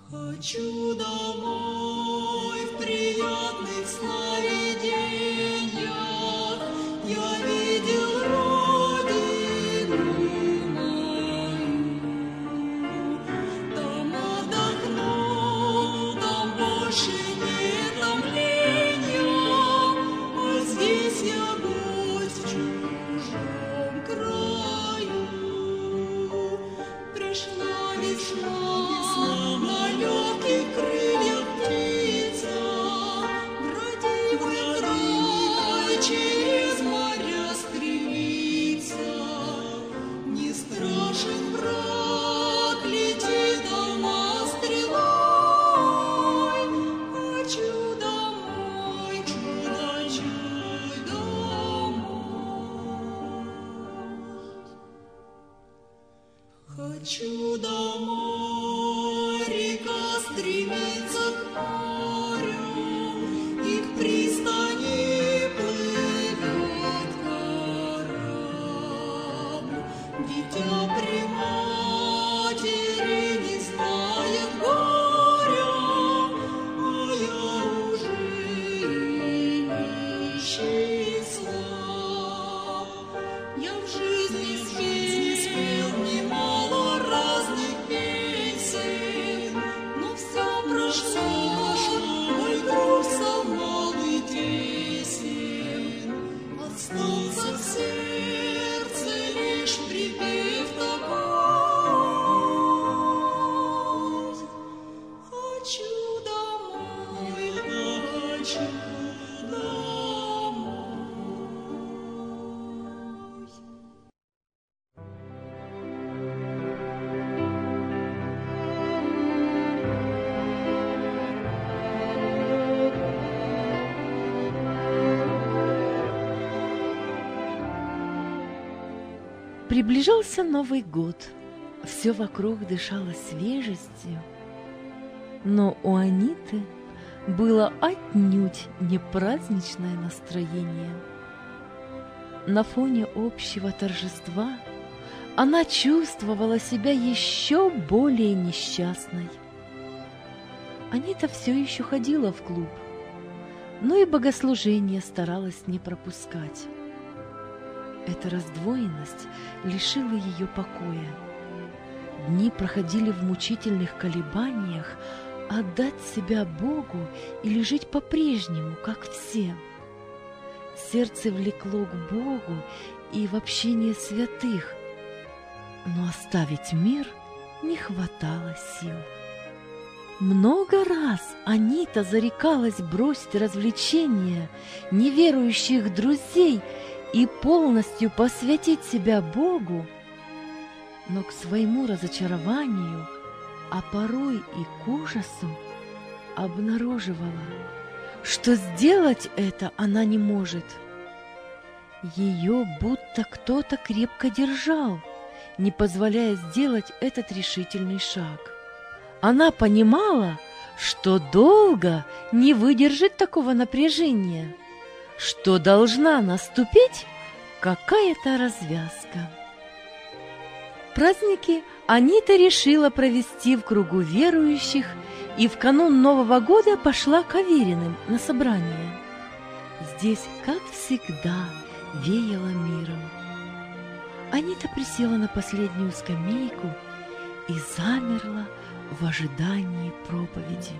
Хочу домой в приятных сновидениях. Я видел родину мою. Там отдохнул, там больше нет томления. А здесь я гость в чужом краю. Пришла весна. На легких крыльях птица, броди в край, через моря стремится. Не страшен враг, летит она стрелой. Хочу домой, чудачой домой. Хочу домой. Река стремится к морю, и к пристани плывет корабль. Дитя при матери не знает горя, а я уже нищий слаб. Я в жизни спел немало разных песен, но все прошло, мой груз мал и тесен. Остался в сердце лишь припев такой. Хочу домой, хочу домой. Приближался Новый год, все вокруг дышало свежестью, но у Аниты было отнюдь не праздничное настроение. На фоне общего торжества она чувствовала себя еще более несчастной. Анита все еще ходила в клуб, но и богослужение старалась не пропускать. Эта раздвоенность лишила ее покоя. Дни проходили в мучительных колебаниях отдать себя Богу или жить по-прежнему, как все. Сердце влекло к Богу и в общение святых, но оставить мир не хватало сил. Много раз Анита зарекалась бросить развлечения, неверующих друзей и полностью посвятить себя Богу, но к своему разочарованию, а порой и к ужасу, обнаруживала, что сделать это она не может. Ее будто кто-то крепко держал, не позволяя сделать этот решительный шаг. Она понимала, что долго не выдержит такого напряжения, что должна наступить какая-то развязка. Праздники Анита решила провести в кругу верующих и в канун Нового года пошла к Авериным на собрание. Здесь, как всегда, веяло миром. Анита присела на последнюю скамейку и замерла в ожидании проповеди.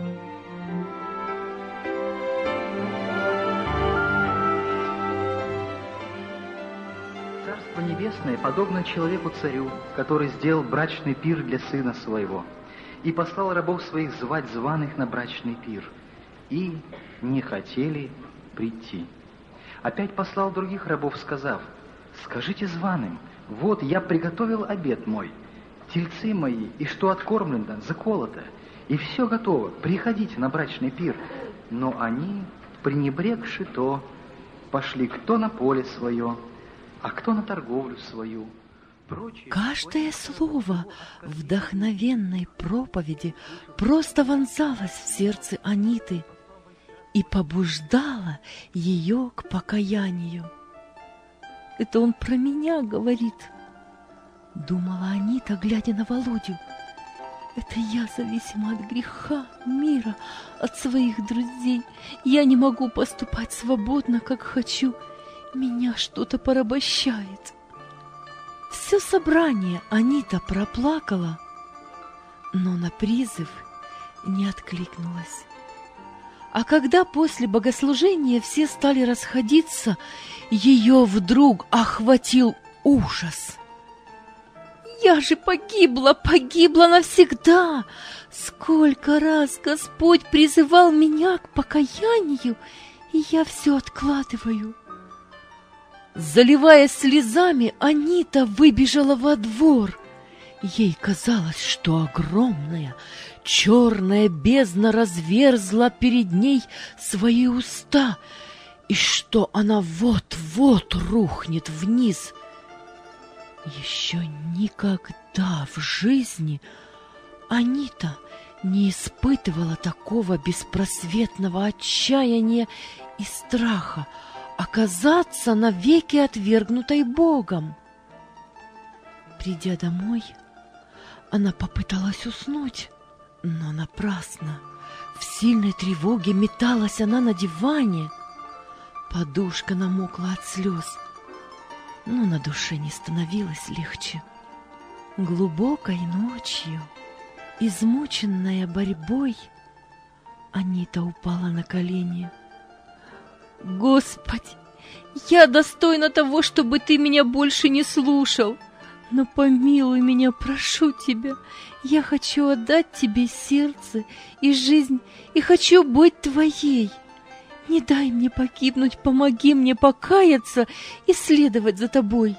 Царство Небесное подобно человеку-царю, который сделал брачный пир для сына своего, и послал рабов своих звать званых на брачный пир, и не хотели прийти. Опять послал других рабов, сказав: «Скажите званым, вот я приготовил обед мой, тельцы мои, и что откормлено, заколото, и все готово, приходите на брачный пир». Но они, пренебрегши то, пошли кто на поле свое, а кто на торговлю свою. Каждое слово вдохновенной проповеди просто вонзалось в сердце Аниты и побуждало ее к покаянию. «Это он про меня говорит», — думала Анита, глядя на Володю. Это я зависима от греха, мира, от своих друзей. Я не могу поступать свободно, как хочу. Меня что-то порабощает. Все собрание Анита проплакала, но на призыв не откликнулась. А когда после богослужения все стали расходиться, ее вдруг охватил ужас. «Я же погибла навсегда! Сколько раз Господь призывал меня к покаянию, и я все откладываю!» Заливаясь слезами, Анита выбежала во двор. Ей казалось, что огромная черная бездна разверзла перед ней свои уста, и что она вот-вот рухнет вниз. Еще никогда в жизни Анита не испытывала такого беспросветного отчаяния и страха оказаться навеки отвергнутой Богом. Придя домой, она попыталась уснуть, но напрасно. В сильной тревоге металась она на диване. Подушка намокла от слез, но на душе не становилось легче. Глубокой ночью, измученная борьбой, Анита упала на колени. «Господи, я достойна того, чтобы Ты меня больше не слушал, но помилуй меня, прошу Тебя. Я хочу отдать Тебе сердце и жизнь, и хочу быть Твоей. Не дай мне погибнуть, помоги мне покаяться и следовать за Тобой».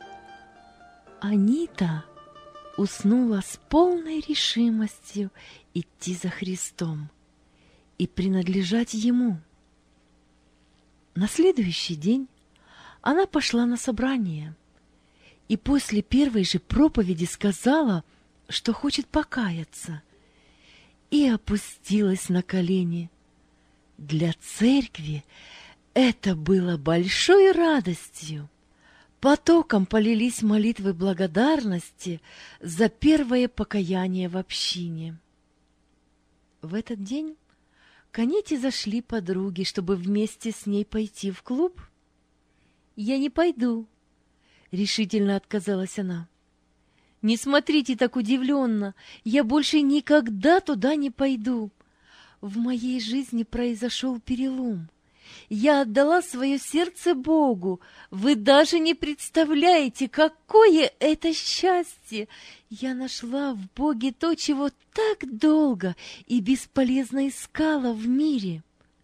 Анита уснула с полной решимостью идти за Христом и принадлежать Ему. На следующий день она пошла на собрание и после первой же проповеди сказала, что хочет покаяться, и опустилась на колени. Для церкви это было большой радостью. Потоком полились молитвы благодарности за первое покаяние в общине. В этот день к Аните зашли подруги, чтобы вместе с ней пойти в клуб. «Я не пойду», — решительно отказалась она. «Не смотрите так удивленно, я больше никогда туда не пойду. В моей жизни произошел перелом. Я отдала свое сердце Богу. Вы даже не представляете, какое это счастье! Я нашла в Боге то, чего так долго и бесполезно искала в мире».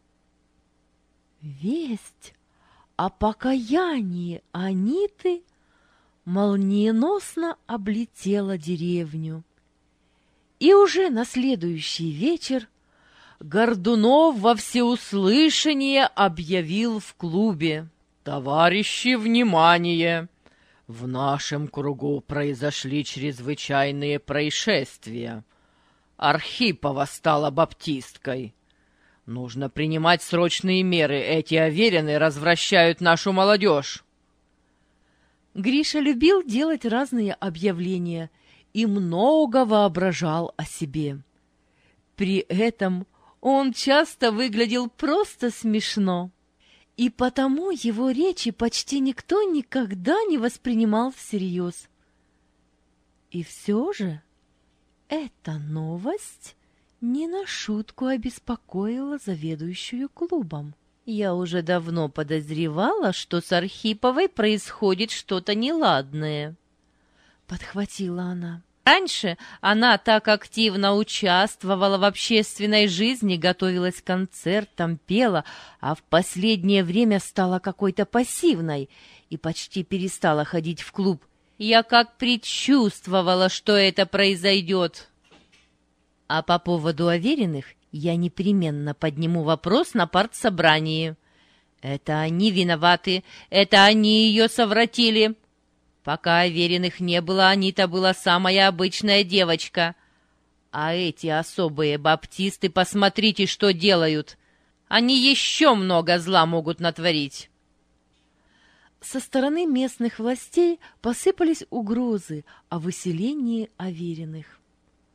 Весть о покаянии Аниты молниеносно облетела деревню. И уже на следующий вечер Гордунов во всеуслышание объявил в клубе: «Товарищи, внимание! В нашем кругу произошли чрезвычайные происшествия. Архипова стала баптисткой. Нужно принимать срочные меры, эти аверины развращают нашу молодежь». Гриша любил делать разные объявления и много воображал о себе. При этом он часто выглядел просто смешно, и потому его речи почти никто никогда не воспринимал всерьез. И все же эта новость не на шутку обеспокоила заведующую клубом. «Я уже давно подозревала, что с Архиповой происходит что-то неладное», — подхватила она. «Раньше она так активно участвовала в общественной жизни, готовилась к концертам, пела, а в последнее время стала какой-то пассивной и почти перестала ходить в клуб. Я как предчувствовала, что это произойдет. А по поводу Авериных я непременно подниму вопрос на партсобрании. Это они виноваты, это они ее совратили. Пока Авериных не было, Анита была самая обычная девочка. А эти особые баптисты, посмотрите, что делают. Они еще много зла могут натворить». Со стороны местных властей посыпались угрозы о выселении Авериных.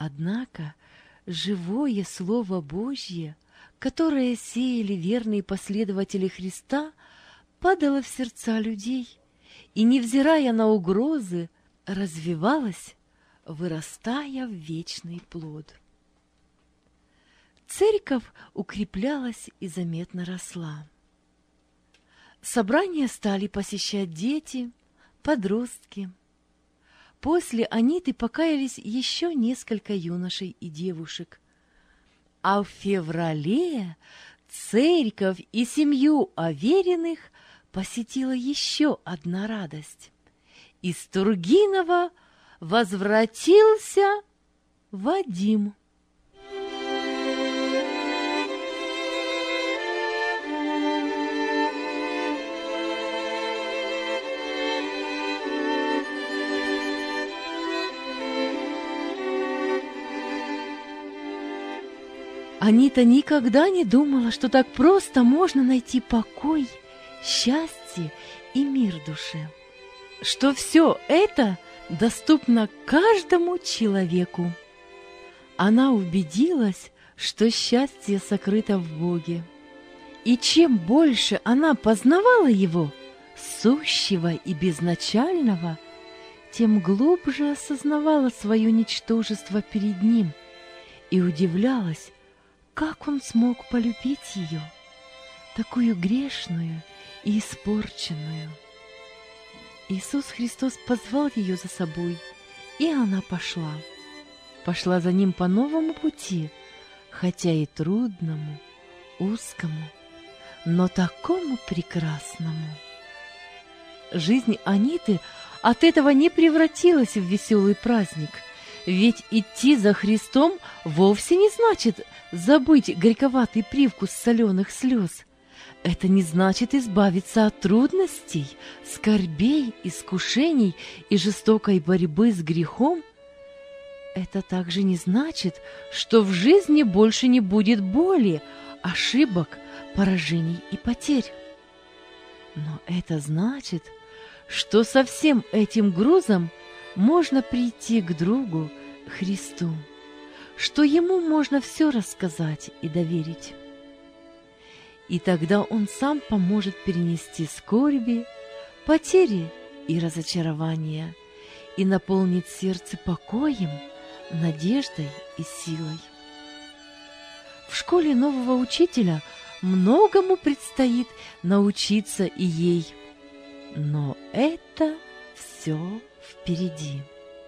Однако живое Слово Божье, которое сеяли верные последователи Христа, падало в сердца людей и, невзирая на угрозы, развивалось, вырастая в вечный плод. Церковь укреплялась и заметно росла. Собрания стали посещать дети, подростки. После Аниты покаялись еще несколько юношей и девушек. А в феврале церковь и семью уверенных посетила еще одна радость. Из Тургинова возвратился Вадим. Анита никогда не думала, что так просто можно найти покой, счастье и мир в душе, что все это доступно каждому человеку. Она убедилась, что счастье сокрыто в Боге. И чем больше она познавала Его, сущего и безначального, тем глубже осознавала свое ничтожество перед Ним и удивлялась, как Он смог полюбить ее, такую грешную и испорченную. Иисус Христос позвал ее за собой, и она пошла. Пошла за Ним по новому пути, хотя и трудному, узкому, но такому прекрасному. Жизнь Аниты от этого не превратилась в веселый праздник, ведь идти за Христом вовсе не значит забыть горьковатый привкус соленых слез. Это не значит избавиться от трудностей, скорбей, искушений и жестокой борьбы с грехом. Это также не значит, что в жизни больше не будет боли, ошибок, поражений и потерь. Но это значит, что со всем этим грузом можно прийти к другу, Христу, что Ему можно все рассказать и доверить. И тогда Он сам поможет перенести скорби, потери и разочарования и наполнит сердце покоем, надеждой и силой. В школе нового учителя многому предстоит научиться и ей, но это все впереди.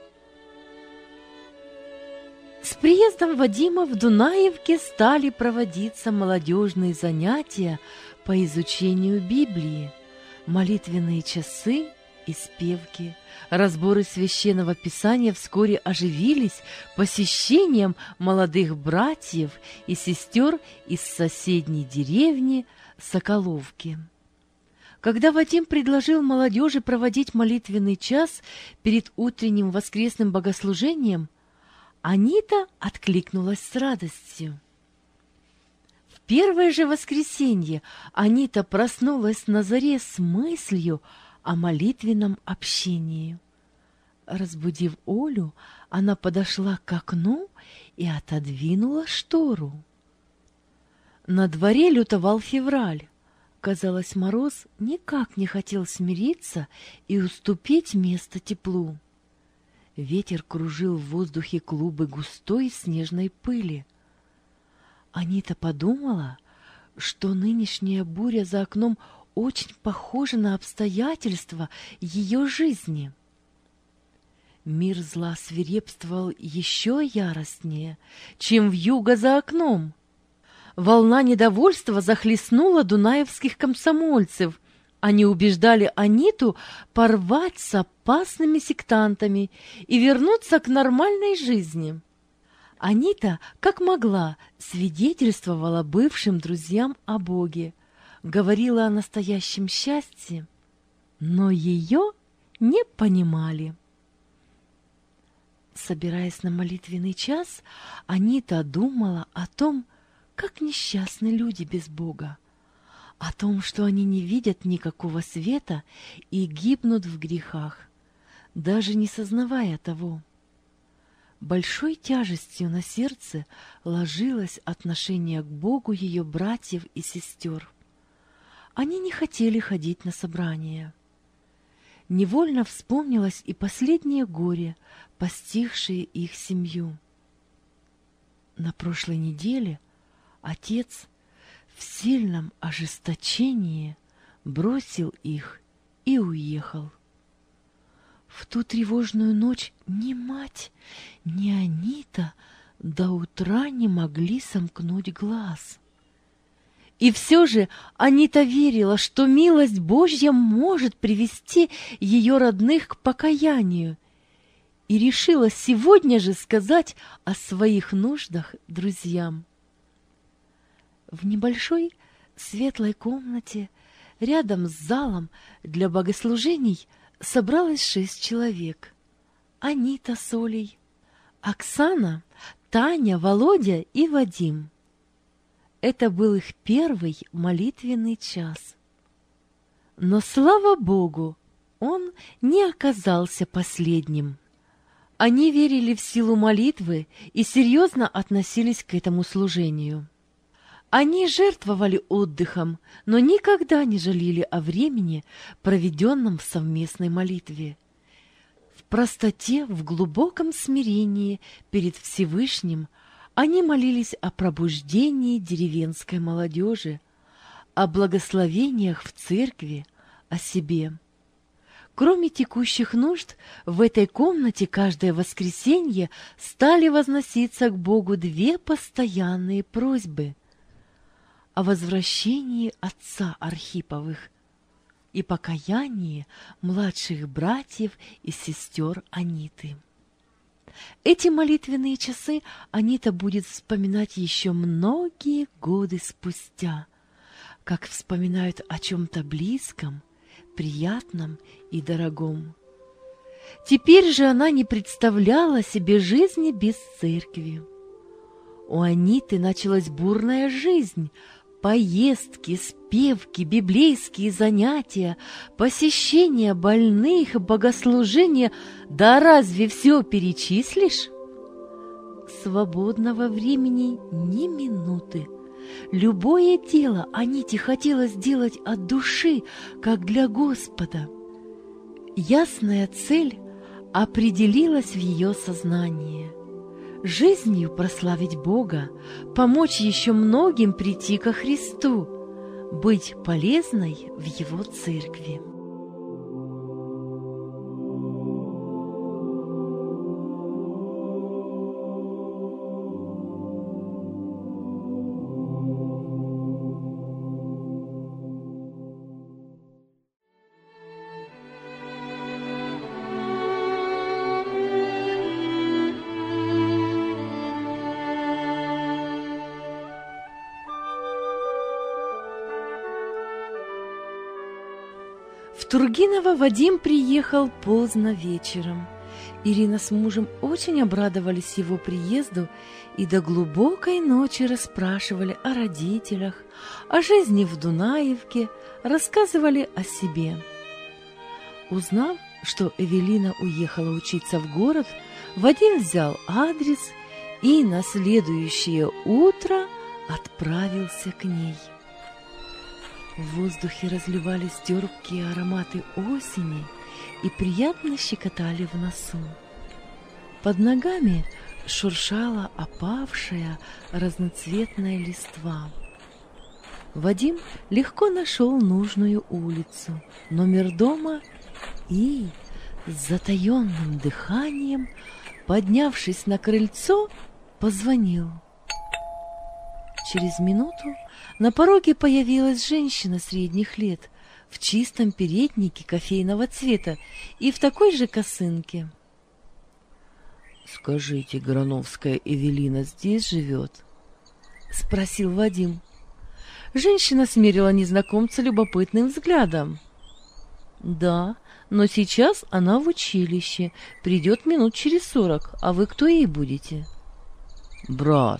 С приездом Вадима в Дунаевке стали проводиться молодежные занятия по изучению Библии, молитвенные часы и спевки. Разборы священного писания вскоре оживились посещением молодых братьев и сестер из соседней деревни Соколовки. Когда Вадим предложил молодежи проводить молитвенный час перед утренним воскресным богослужением, Анита откликнулась с радостью. В первое же воскресенье Анита проснулась на заре с мыслью о молитвенном общении. Разбудив Олю, она подошла к окну и отодвинула штору. На дворе лютовал февраль. Казалось, мороз никак не хотел смириться и уступить место теплу. Ветер кружил в воздухе клубы густой снежной пыли. Анита подумала, что нынешняя буря за окном очень похожа на обстоятельства ее жизни. Мир зла свирепствовал еще яростнее, чем вьюга за окном. Волна недовольства захлестнула дунаевских комсомольцев. Они убеждали Аниту порвать с опасными сектантами и вернуться к нормальной жизни. Анита, как могла, свидетельствовала бывшим друзьям о Боге, говорила о настоящем счастье, но ее не понимали. Собираясь на молитвенный час, Анита думала о том, как несчастны люди без Бога, о том, что они не видят никакого света и гибнут в грехах, даже не сознавая того. Большой тяжестью на сердце ложилось отношение к Богу ее братьев и сестер. Они не хотели ходить на собрания. Невольно вспомнилось и последнее горе, постигшее их семью. На прошлой неделе отец в сильном ожесточении бросил их и уехал. В ту тревожную ночь ни мать, ни Анита до утра не могли сомкнуть глаз. И все же Анита верила, что милость Божья может привести ее родных к покаянию, и решила сегодня же сказать о своих нуждах друзьям. В небольшой светлой комнате рядом с залом для богослужений собралось 6 человек. Анита с Олей, Оксана, Таня, Володя и Вадим. Это был их первый молитвенный час. Но, слава Богу, он не оказался последним. Они верили в силу молитвы и серьезно относились к этому служению. Они жертвовали отдыхом, но никогда не жалели о времени, проведенном в совместной молитве. В простоте, в глубоком смирении перед Всевышним они молились о пробуждении деревенской молодежи, о благословениях в церкви, о себе. Кроме текущих нужд, в этой комнате каждое воскресенье стали возноситься к Богу 2 постоянные просьбы о возвращении отца Архиповых и покаянии младших братьев и сестер Аниты. Эти молитвенные часы Анита будет вспоминать еще многие годы спустя, как вспоминают о чем-то близком, приятном и дорогом. Теперь же она не представляла себе жизни без церкви. У Аниты началась бурная жизнь, поездки, спевки, библейские занятия, посещение больных, богослужения. Да разве все перечислишь? Свободного времени ни минуты. Любое дело Аните хотелось делать от души, как для Господа. Ясная цель определилась в ее сознании. Жизнью прославить Бога, помочь еще многим прийти ко Христу, быть полезной в Его церкви. В Тургиново Вадим приехал поздно вечером. Ирина с мужем очень обрадовались его приезду и до глубокой ночи расспрашивали о родителях, о жизни в Дунаевке, рассказывали о себе. Узнав, что Эвелина уехала учиться в город, Вадим взял адрес и на следующее утро отправился к ней. В воздухе разливались терпкие ароматы осени и приятно щекотали в носу. Под ногами шуршала опавшая разноцветная листва. Вадим легко нашел нужную улицу, номер дома и, с затаенным дыханием, поднявшись на крыльцо, позвонил. Через минуту на пороге появилась женщина средних лет в чистом переднике кофейного цвета и в такой же косынке. «Скажите, Грановская Эвелина здесь живет?» — спросил Вадим. Женщина смерила незнакомца любопытным взглядом. «Да, но сейчас она в училище, придет минут через 40, а вы кто ей будете?» «Брат».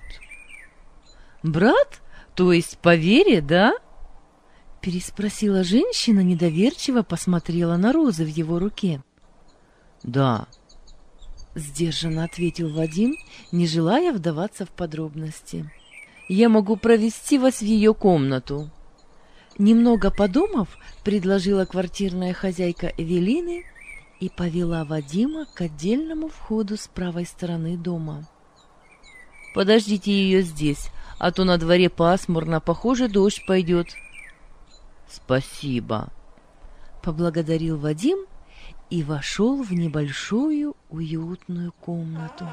«Брат? То есть по вере, да?» Переспросила женщина, недоверчиво посмотрела на розы в его руке. «Да». сдержанно ответил Вадим, не желая вдаваться в подробности. «Я могу провести вас в ее комнату». Немного подумав, предложила квартирная хозяйка Эвелины и повела Вадима к отдельному входу с правой стороны дома. «Подождите ее здесь, а то на дворе пасмурно, похоже, дождь пойдет». «Спасибо», — поблагодарил Вадим и вошел в небольшую уютную комнату.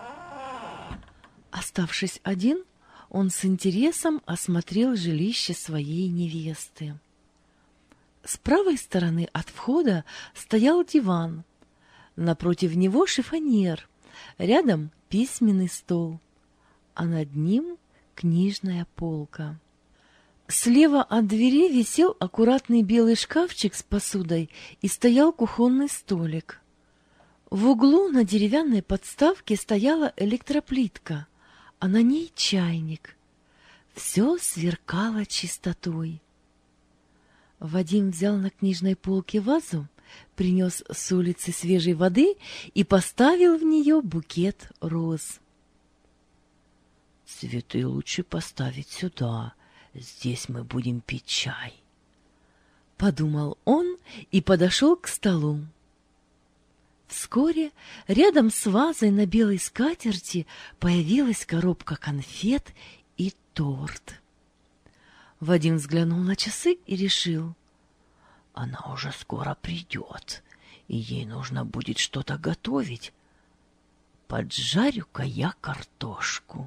Оставшись один, он с интересом осмотрел жилище своей невесты. С правой стороны от входа стоял диван, напротив него шифоньер, рядом письменный стол, а над ним книжная полка. Слева от двери висел аккуратный белый шкафчик с посудой и стоял кухонный столик. В углу на деревянной подставке стояла электроплитка, а на ней чайник. Все сверкало чистотой. Вадим взял на книжной полке вазу, принес с улицы свежей воды и поставил в нее букет роз. «Цветы лучше поставить сюда, здесь мы будем пить чай», — подумал он и подошел к столу. Вскоре рядом с вазой на белой скатерти появилась коробка конфет и торт. Вадим взглянул на часы и решил: она уже скоро придет, и ей нужно будет что-то готовить. Поджарю-ка я картошку.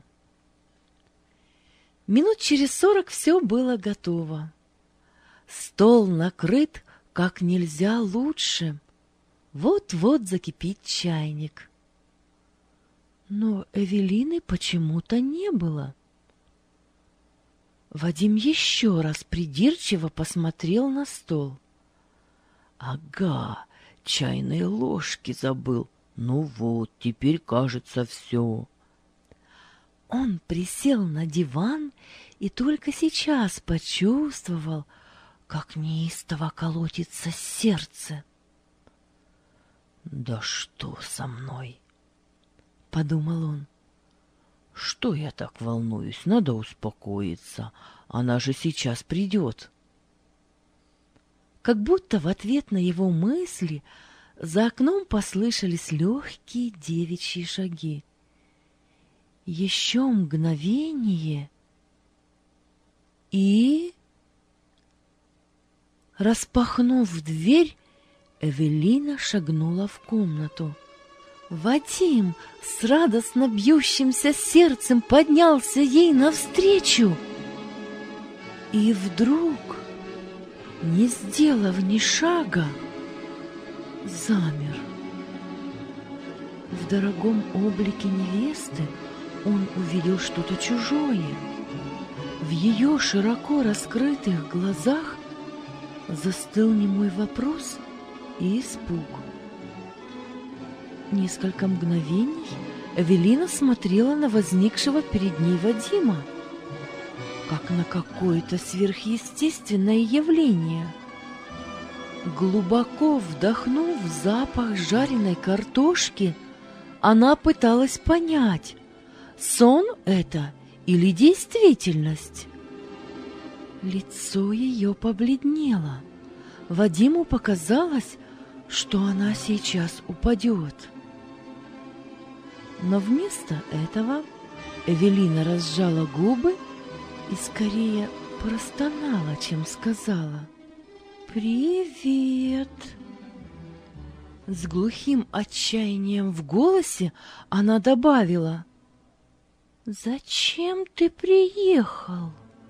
Минут через 40 все было готово. Стол накрыт как нельзя лучше. Вот-вот закипит чайник. Но Эвелины почему-то не было. Вадим еще раз придирчиво посмотрел на стол. Ага, чайные ложки забыл. Ну вот, теперь, кажется, все. Он присел на диван и только сейчас почувствовал, как неистово колотится сердце. «Да что со мной?» — подумал он. «Что я так волнуюсь? Надо успокоиться. Она же сейчас придет». Как будто в ответ на его мысли за окном послышались легкие девичьи шаги. Еще мгновение, и, распахнув дверь, Эвелина шагнула в комнату. Вадим с радостно бьющимся сердцем поднялся ей навстречу. И вдруг, не сделав ни шага, замер. В дорогом облике невесты он увидел что-то чужое. В ее широко раскрытых глазах застыл немой вопрос и испуг. Несколько мгновений Эвелина смотрела на возникшего перед ней Вадима, как на какое-то сверхъестественное явление. Глубоко вдохнув запах жареной картошки, она пыталась понять, сон это или действительность. Лицо ее побледнело. Вадиму показалось, что она сейчас упадет. Но вместо этого Эвелина разжала губы и скорее простонала, чем сказала: «Привет!» С глухим отчаянием в голосе она добавила: «Зачем ты приехал?»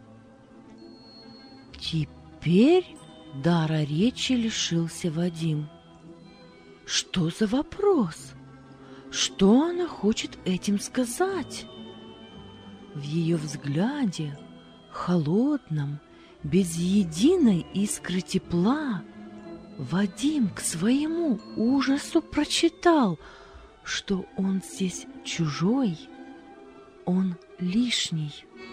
Теперь дара речи лишился Вадим. Что за вопрос? Что она хочет этим сказать? В ее взгляде, холодном, без единой искры тепла, Вадим к своему ужасу прочитал, что он здесь чужой, он лишний.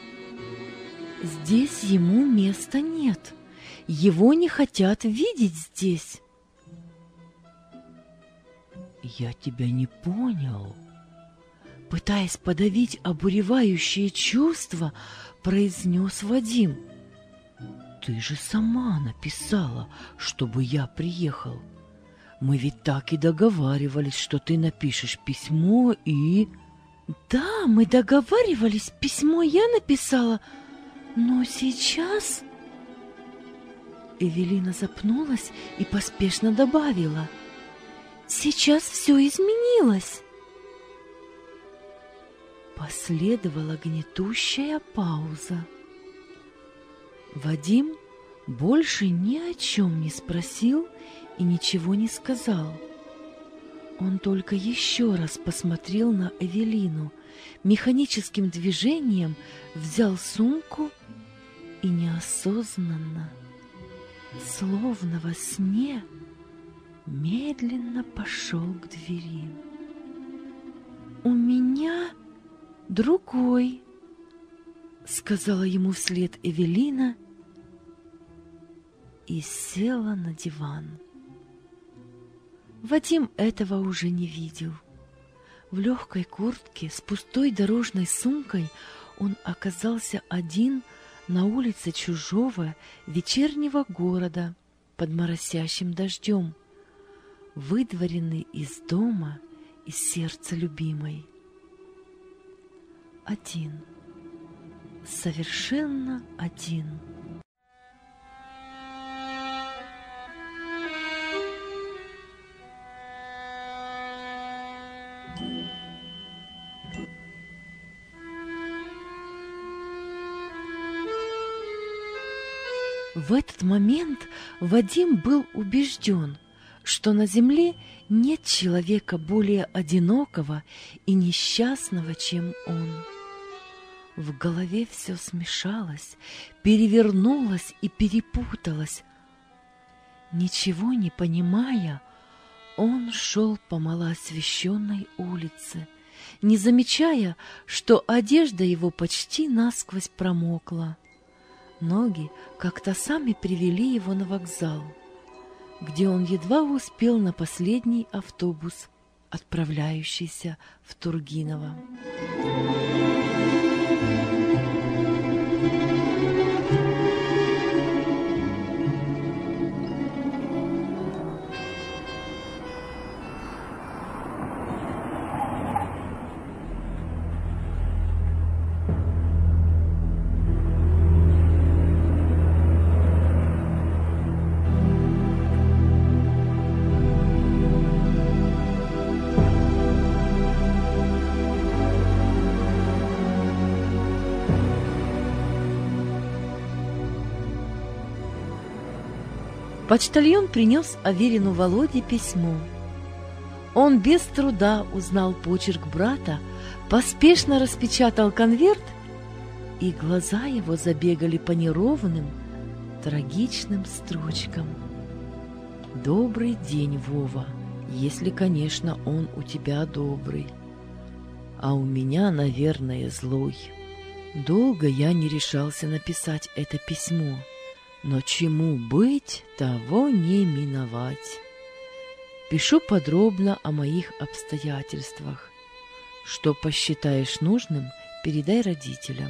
Здесь ему места нет, его не хотят видеть здесь. Я тебя не понял. Пытаясь подавить обуревающее чувство, произнес Вадим. Ты же сама написала, чтобы я приехал. Мы ведь так и договаривались, что ты напишешь письмо и... Да, мы договаривались, письмо я написала, но сейчас... Эвелина запнулась и поспешно добавила. Сейчас все изменилось. Последовала гнетущая пауза. Вадим больше ни о чем не спросил и ничего не сказал. Он только еще раз посмотрел на Эвелину, механическим движением взял сумку и неосознанно, словно во сне, медленно пошел к двери. «У меня другой», — сказала ему вслед Эвелина и села на диван. Вадим этого уже не видел. В легкой куртке с пустой дорожной сумкой он оказался один на улице чужого вечернего города под моросящим дождем, выдворенный из дома, из сердца любимой. Один, совершенно один. В этот момент Вадим был убежден, что на земле нет человека более одинокого и несчастного, чем он. В голове все смешалось, перевернулось и перепуталось. Ничего не понимая, он шел по малоосвещенной улице, не замечая, что одежда его почти насквозь промокла. Ноги как-то сами привели его на вокзал, где он едва успел на последний автобус, отправляющийся в Тургиново. Почтальон принес Аверину Володе письмо. Он без труда узнал почерк брата, поспешно распечатал конверт, и глаза его забегали по неровным, трагичным строчкам. «Добрый день, Вова, если, конечно, он у тебя добрый, а у меня, наверное, злой. Долго я не решался написать это письмо. Но чему быть, того не миновать. Пишу подробно о моих обстоятельствах. Что посчитаешь нужным, передай родителям.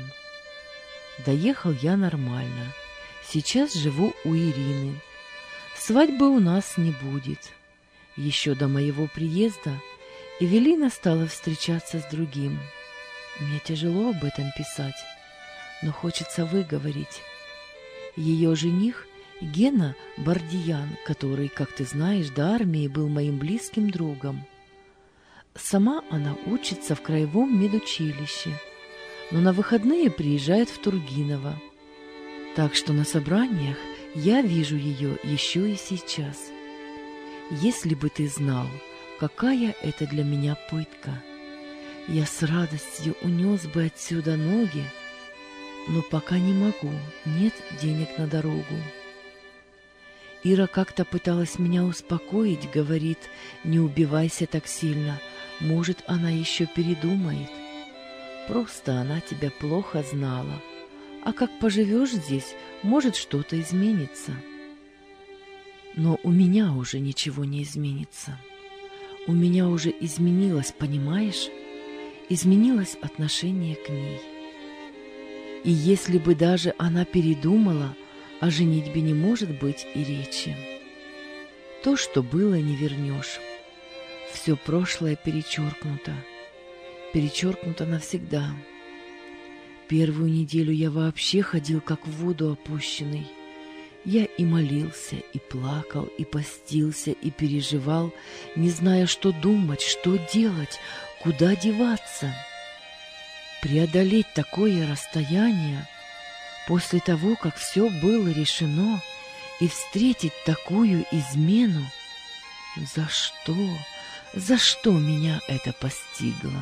Доехал я нормально. Сейчас живу у Ирины. Свадьбы у нас не будет. Еще до моего приезда Эвелина стала встречаться с другим. Мне тяжело об этом писать, но хочется выговорить. Ее жених Гена Бардиян, который, как ты знаешь, до армии был моим близким другом. Сама она учится в краевом медучилище, но на выходные приезжает в Тургиново. Так что на собраниях я вижу ее еще и сейчас. Если бы ты знал, какая это для меня пытка, я с радостью унес бы отсюда ноги, но пока не могу, нет денег на дорогу. Ира как-то пыталась меня успокоить, говорит, не убивайся так сильно, может, она еще передумает. Просто она тебя плохо знала, а как поживешь здесь, может, что-то изменится. Но у меня уже ничего не изменится. У меня уже изменилось, понимаешь? Изменилось отношение к ней. И если бы даже она передумала, о женитьбе не может быть и речи. То, что было, не вернешь. Все прошлое перечеркнуто. Перечеркнуто навсегда. Первую неделю я вообще ходил как в воду опущенный. Я и молился, и плакал, и постился, и переживал, не зная, что думать, что делать, куда деваться. Преодолеть такое расстояние после того, как все было решено, и встретить такую измену, за что? За что меня это постигло?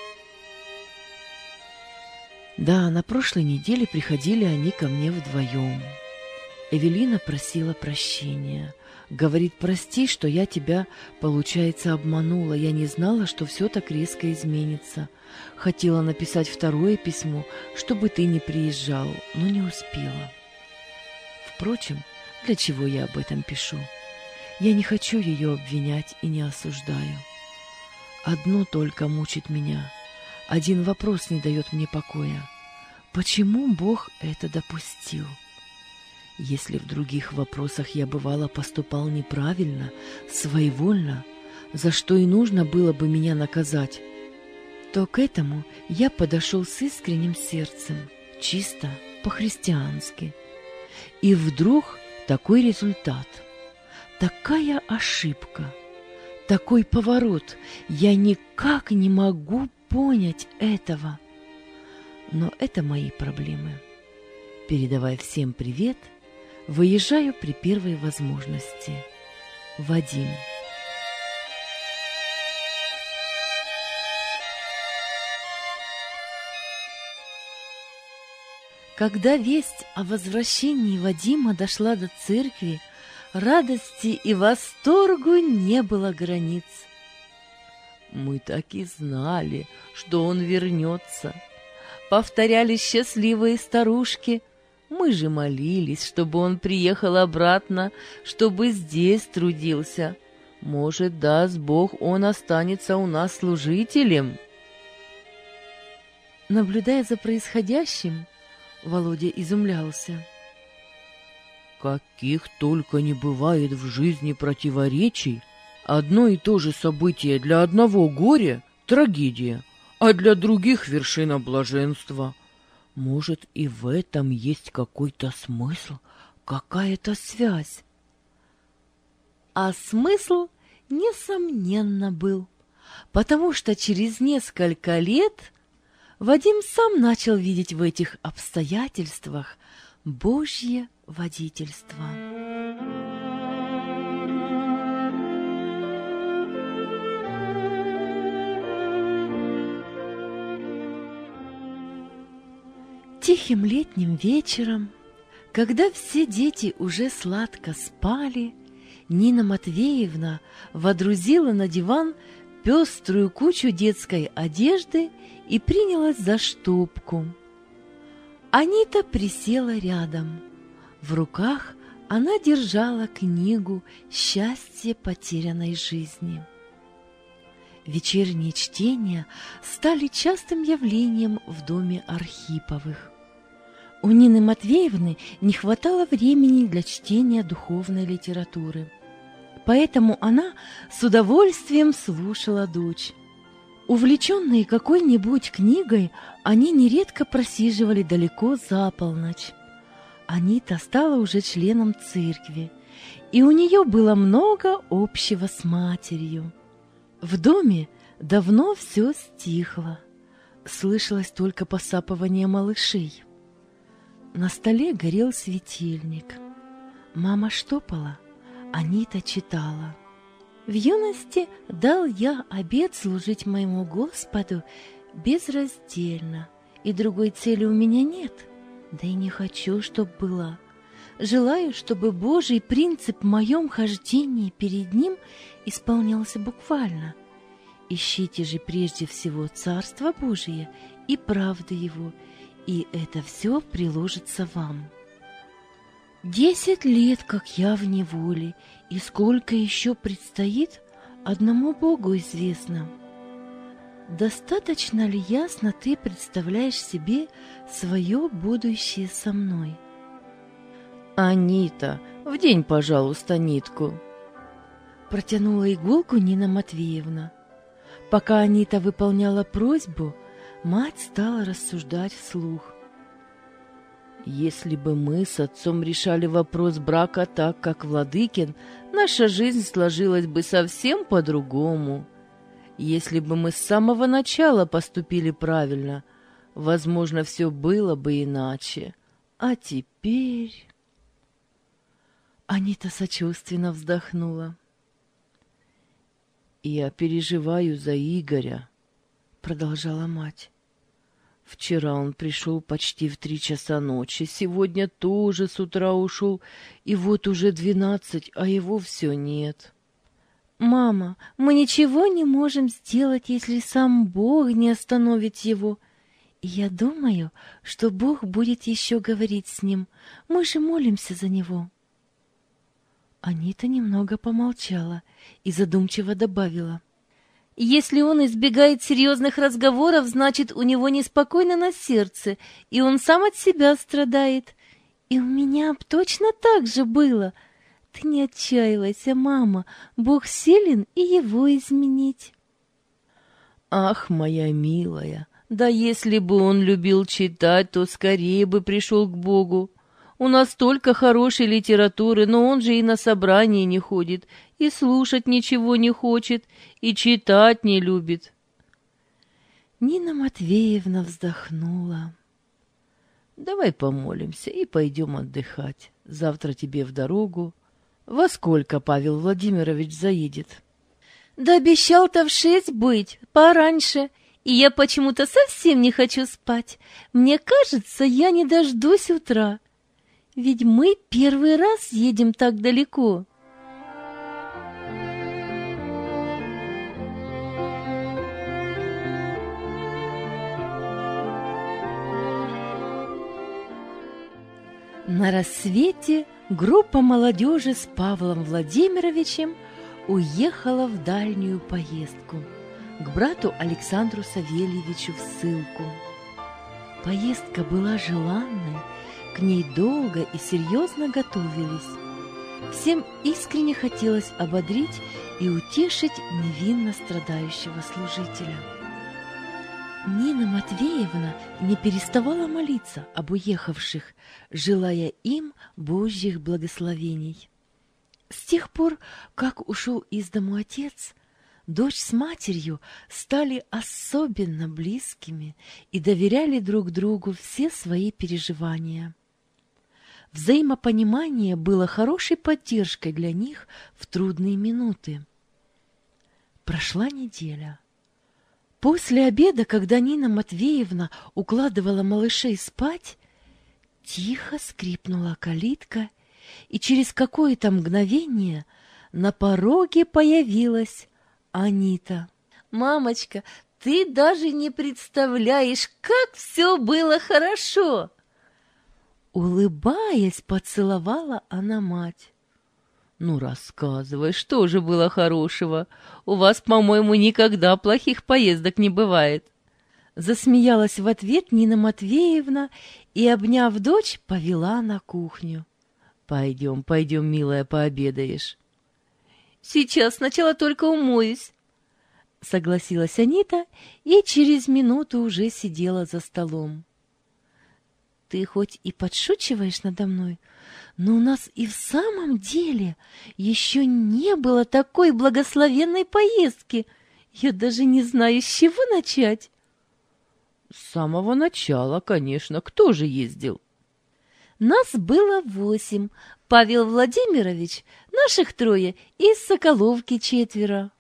Да, на прошлой неделе приходили они ко мне вдвоем. Эвелина просила прощения. Говорит, прости, что я тебя, получается, обманула. Я не знала, что все так резко изменится. Хотела написать второе письмо, чтобы ты не приезжал, но не успела. Впрочем, для чего я об этом пишу? Я не хочу ее обвинять и не осуждаю. Одно только мучит меня. Один вопрос не дает мне покоя. Почему Бог это допустил? Если в других вопросах я, бывало, поступал неправильно, своевольно, за что и нужно было бы меня наказать, то к этому я подошел с искренним сердцем, чисто, по-христиански. И вдруг такой результат, такая ошибка, такой поворот, я никак не могу понять этого. Но это мои проблемы. Передавая всем привет, выезжаю при первой возможности. Вадим. Когда весть о возвращении Вадима дошла до церкви, радости и восторгу не было границ. Мы так и знали, что он вернется. Повторяли счастливые старушки. Мы же молились, чтобы он приехал обратно, чтобы здесь трудился. Может, даст Бог, он останется у нас служителем. Наблюдая за происходящим, Володя изумлялся. Каких только не бывает в жизни противоречий. Одно и то же событие для одного горя — трагедия, а для других — вершина блаженства. Может, и в этом есть какой-то смысл, какая-то связь? А смысл, несомненно, был, потому что через несколько лет Вадим сам начал видеть в этих обстоятельствах Божье водительство. Тихим летним вечером, когда все дети уже сладко спали, Нина Матвеевна водрузила на диван пеструю кучу детской одежды и принялась за штопку. Анита присела рядом. В руках она держала книгу «Счастье потерянной жизни». Вечерние чтения стали частым явлением в доме Архиповых. У Нины Матвеевны не хватало времени для чтения духовной литературы, поэтому она с удовольствием слушала дочь. Увлеченные какой-нибудь книгой, они нередко просиживали далеко за полночь. Анита стала уже членом церкви, и у нее было много общего с матерью. В доме давно все стихло, слышалось только посапывание малышей. На столе горел светильник. Мама штопала, Анита читала. «В юности дал я обет служить моему Господу безраздельно, и другой цели у меня нет, да и не хочу, чтоб была. Желаю, чтобы Божий принцип в моем хождении перед Ним исполнялся буквально. Ищите же прежде всего Царство Божие и правды Его, и это все приложится вам. 10 лет, как я в неволе, и сколько еще предстоит, одному Богу известно. Достаточно ли ясно ты представляешь себе свое будущее со мной? Анита, вдень, пожалуйста, нитку. Протянула иголку Нина Матвеевна. Пока Анита выполняла просьбу, мать стала рассуждать вслух. Если бы мы с отцом решали вопрос брака так, как Владыкин, наша жизнь сложилась бы совсем по-другому. Если бы мы с самого начала поступили правильно, возможно, все было бы иначе. А теперь... Анита сочувственно вздохнула. «Я переживаю за Игоря», — продолжала мать. «Вчера он пришел почти в 3 часа ночи, сегодня тоже с утра ушел, и вот уже 12, а его все нет». «Мама, мы ничего не можем сделать, если сам Бог не остановит его. И я думаю, что Бог будет еще говорить с ним. Мы же молимся за него». Анита немного помолчала и задумчиво добавила. «Если он избегает серьезных разговоров, значит, у него неспокойно на сердце, и он сам от себя страдает. И у меня точно так же было. Ты не отчаивайся, мама, Бог силен и его изменить». «Ах, моя милая, да если бы он любил читать, то скорее бы пришел к Богу. У нас столько хорошей литературы, но он же и на собрание не ходит, и слушать ничего не хочет, и читать не любит». Нина Матвеевна вздохнула. «Давай помолимся и пойдем отдыхать. Завтра тебе в дорогу. Во сколько Павел Владимирович заедет?» «Да обещал-то в 6 быть, пораньше, и я почему-то совсем не хочу спать. Мне кажется, я не дождусь утра. Ведь мы первый раз едем так далеко». На рассвете группа молодежи с Павлом Владимировичем уехала в дальнюю поездку к брату Александру Савельевичу в ссылку. Поездка была желанной, к ней долго и серьезно готовились. Всем искренне хотелось ободрить и утешить невинно страдающего служителя. Нина Матвеевна не переставала молиться об уехавших, желая им Божьих благословений. С тех пор, как ушел из дому отец, дочь с матерью стали особенно близкими и доверяли друг другу все свои переживания. Взаимопонимание было хорошей поддержкой для них в трудные минуты. Прошла неделя. После обеда, когда Нина Матвеевна укладывала малышей спать, тихо скрипнула калитка, и через какое-то мгновение на пороге появилась Анита. «Мамочка, ты даже не представляешь, как все было хорошо!» Улыбаясь, поцеловала она мать. «Ну, рассказывай, что же было хорошего? У вас, по-моему, никогда плохих поездок не бывает». Засмеялась в ответ Нина Матвеевна и, обняв дочь, повела на кухню. «Пойдем, пойдем, милая, пообедаешь». «Сейчас сначала только умоюсь», — согласилась Анита и через минуту уже сидела за столом. «Ты хоть и подшучиваешь надо мной, но у нас и в самом деле еще не было такой благословенной поездки. Я даже не знаю, с чего начать». «С самого начала, конечно. Кто же ездил?» «Нас было 8. Павел Владимирович, наших 3, и из Соколовки 4.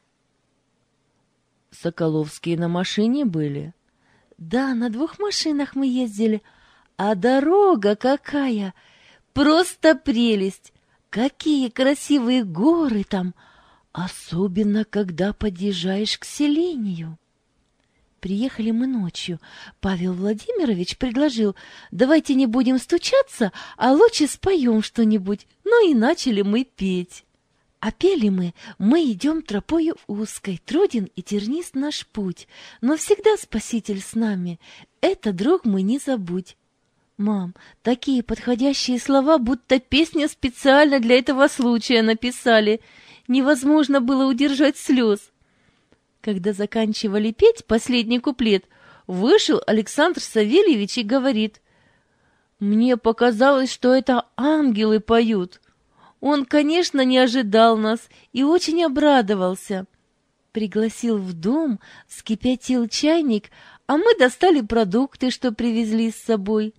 «Соколовские на машине были?» «Да, на 2 машинах мы ездили. А дорога какая! Просто прелесть! Какие красивые горы там! Особенно, когда подъезжаешь к селению!» Приехали мы ночью. Павел Владимирович предложил: «Давайте не будем стучаться, а лучше споем что-нибудь». Ну и начали мы петь. А пели мы идем тропою узкой, труден и тернист наш путь, но всегда Спаситель с нами, это, друг мой, не забудь. Мам, такие подходящие слова, будто песня специально для этого случая написали. Невозможно было удержать слез. Когда заканчивали петь последний куплет, вышел Александр Савельевич и говорит: «Мне показалось, что это ангелы поют». Он, конечно, не ожидал нас и очень обрадовался. Пригласил в дом, вскипятил чайник, а мы достали продукты, что привезли с собой.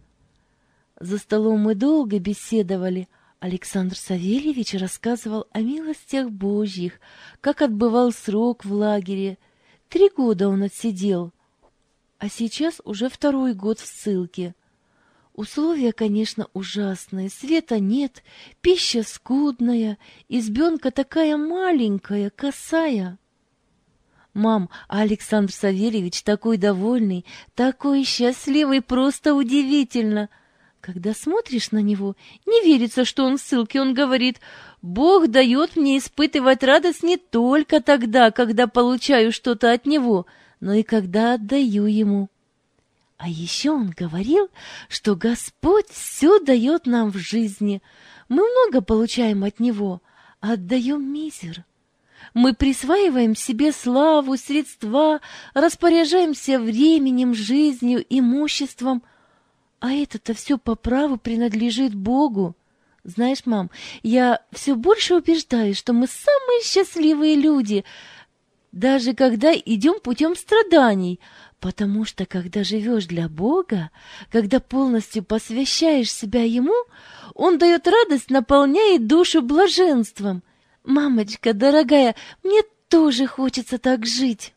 За столом мы долго беседовали. Александр Савельевич рассказывал о милостях Божьих, как отбывал срок в лагере. 3 года он отсидел, а сейчас уже 2-й год в ссылке. Условия, конечно, ужасные, света нет, пища скудная, избенка такая маленькая, косая. Мам, а Александр Савельевич такой довольный, такой счастливый, просто удивительно. Когда смотришь на него, не верится, что он в ссылке. Он говорит: «Бог дает мне испытывать радость не только тогда, когда получаю что-то от Него, но и когда отдаю Ему». А еще он говорил, что Господь все дает нам в жизни. Мы много получаем от Него, а отдаем мизер. Мы присваиваем себе славу, средства, распоряжаемся временем, жизнью, имуществом. А это-то все по праву принадлежит Богу. Знаешь, мам, я все больше убеждаюсь, что мы самые счастливые люди, даже когда идем путем страданий, потому что, когда живешь для Бога, когда полностью посвящаешь себя Ему, Он дает радость, наполняет душу блаженством. Мамочка, дорогая, мне тоже хочется так жить.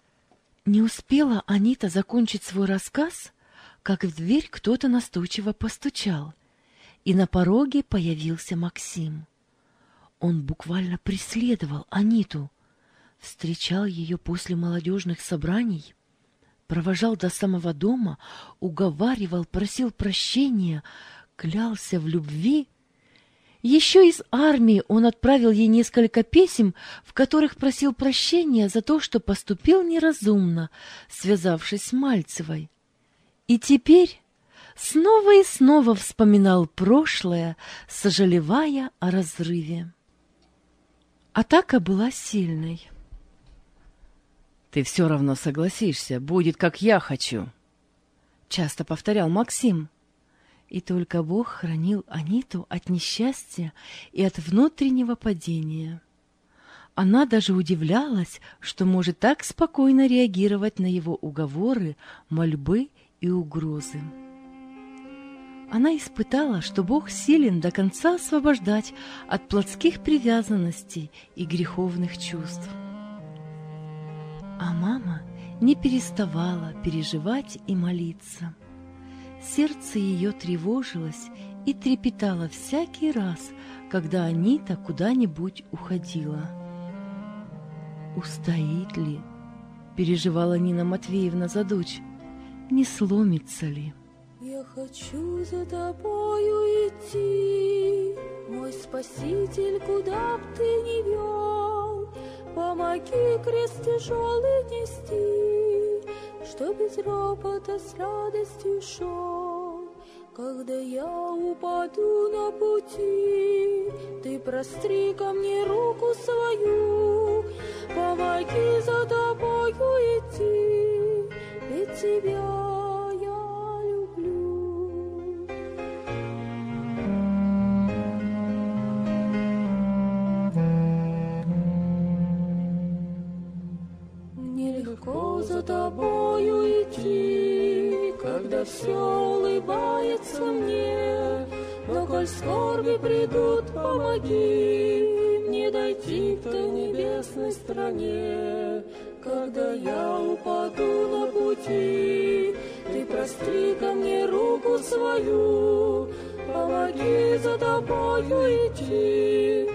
Не успела Анита закончить свой рассказ, как в дверь кто-то настойчиво постучал, и на пороге появился Максим. Он буквально преследовал Аниту, встречал ее после молодежных собраний, провожал до самого дома, уговаривал, просил прощения, клялся в любви. Еще из армии он отправил ей несколько писем, в которых просил прощения за то, что поступил неразумно, связавшись с Мальцевой. И теперь снова и снова вспоминал прошлое, сожалевая о разрыве. Атака была сильной. «Ты все равно согласишься, будет, как я хочу», — часто повторял Максим. И только Бог хранил Аниту от несчастья и от внутреннего падения. Она даже удивлялась, что может так спокойно реагировать на его уговоры, мольбы и угрозы. Она испытала, что Бог силен до конца освобождать от плотских привязанностей и греховных чувств. А мама не переставала переживать и молиться. Сердце ее тревожилось и трепетало всякий раз, когда Анита куда-нибудь уходила. «Устоит ли?» — переживала Нина Матвеевна за дочь. «Не сломится ли?» Я хочу за тобою идти, мой Спаситель, куда б ты ни вел. Помоги крест тяжелый нести, что без ропота с радостью шел. Когда я упаду на пути, ты простри ко мне руку свою. Помоги за тобою идти, ведь тебя за тобою идти, когда все улыбается мне. Но коль скорби придут, помоги мне дойти к той небесной стране. Когда я упаду на пути, ты простри ко мне руку свою. Помоги за тобою идти,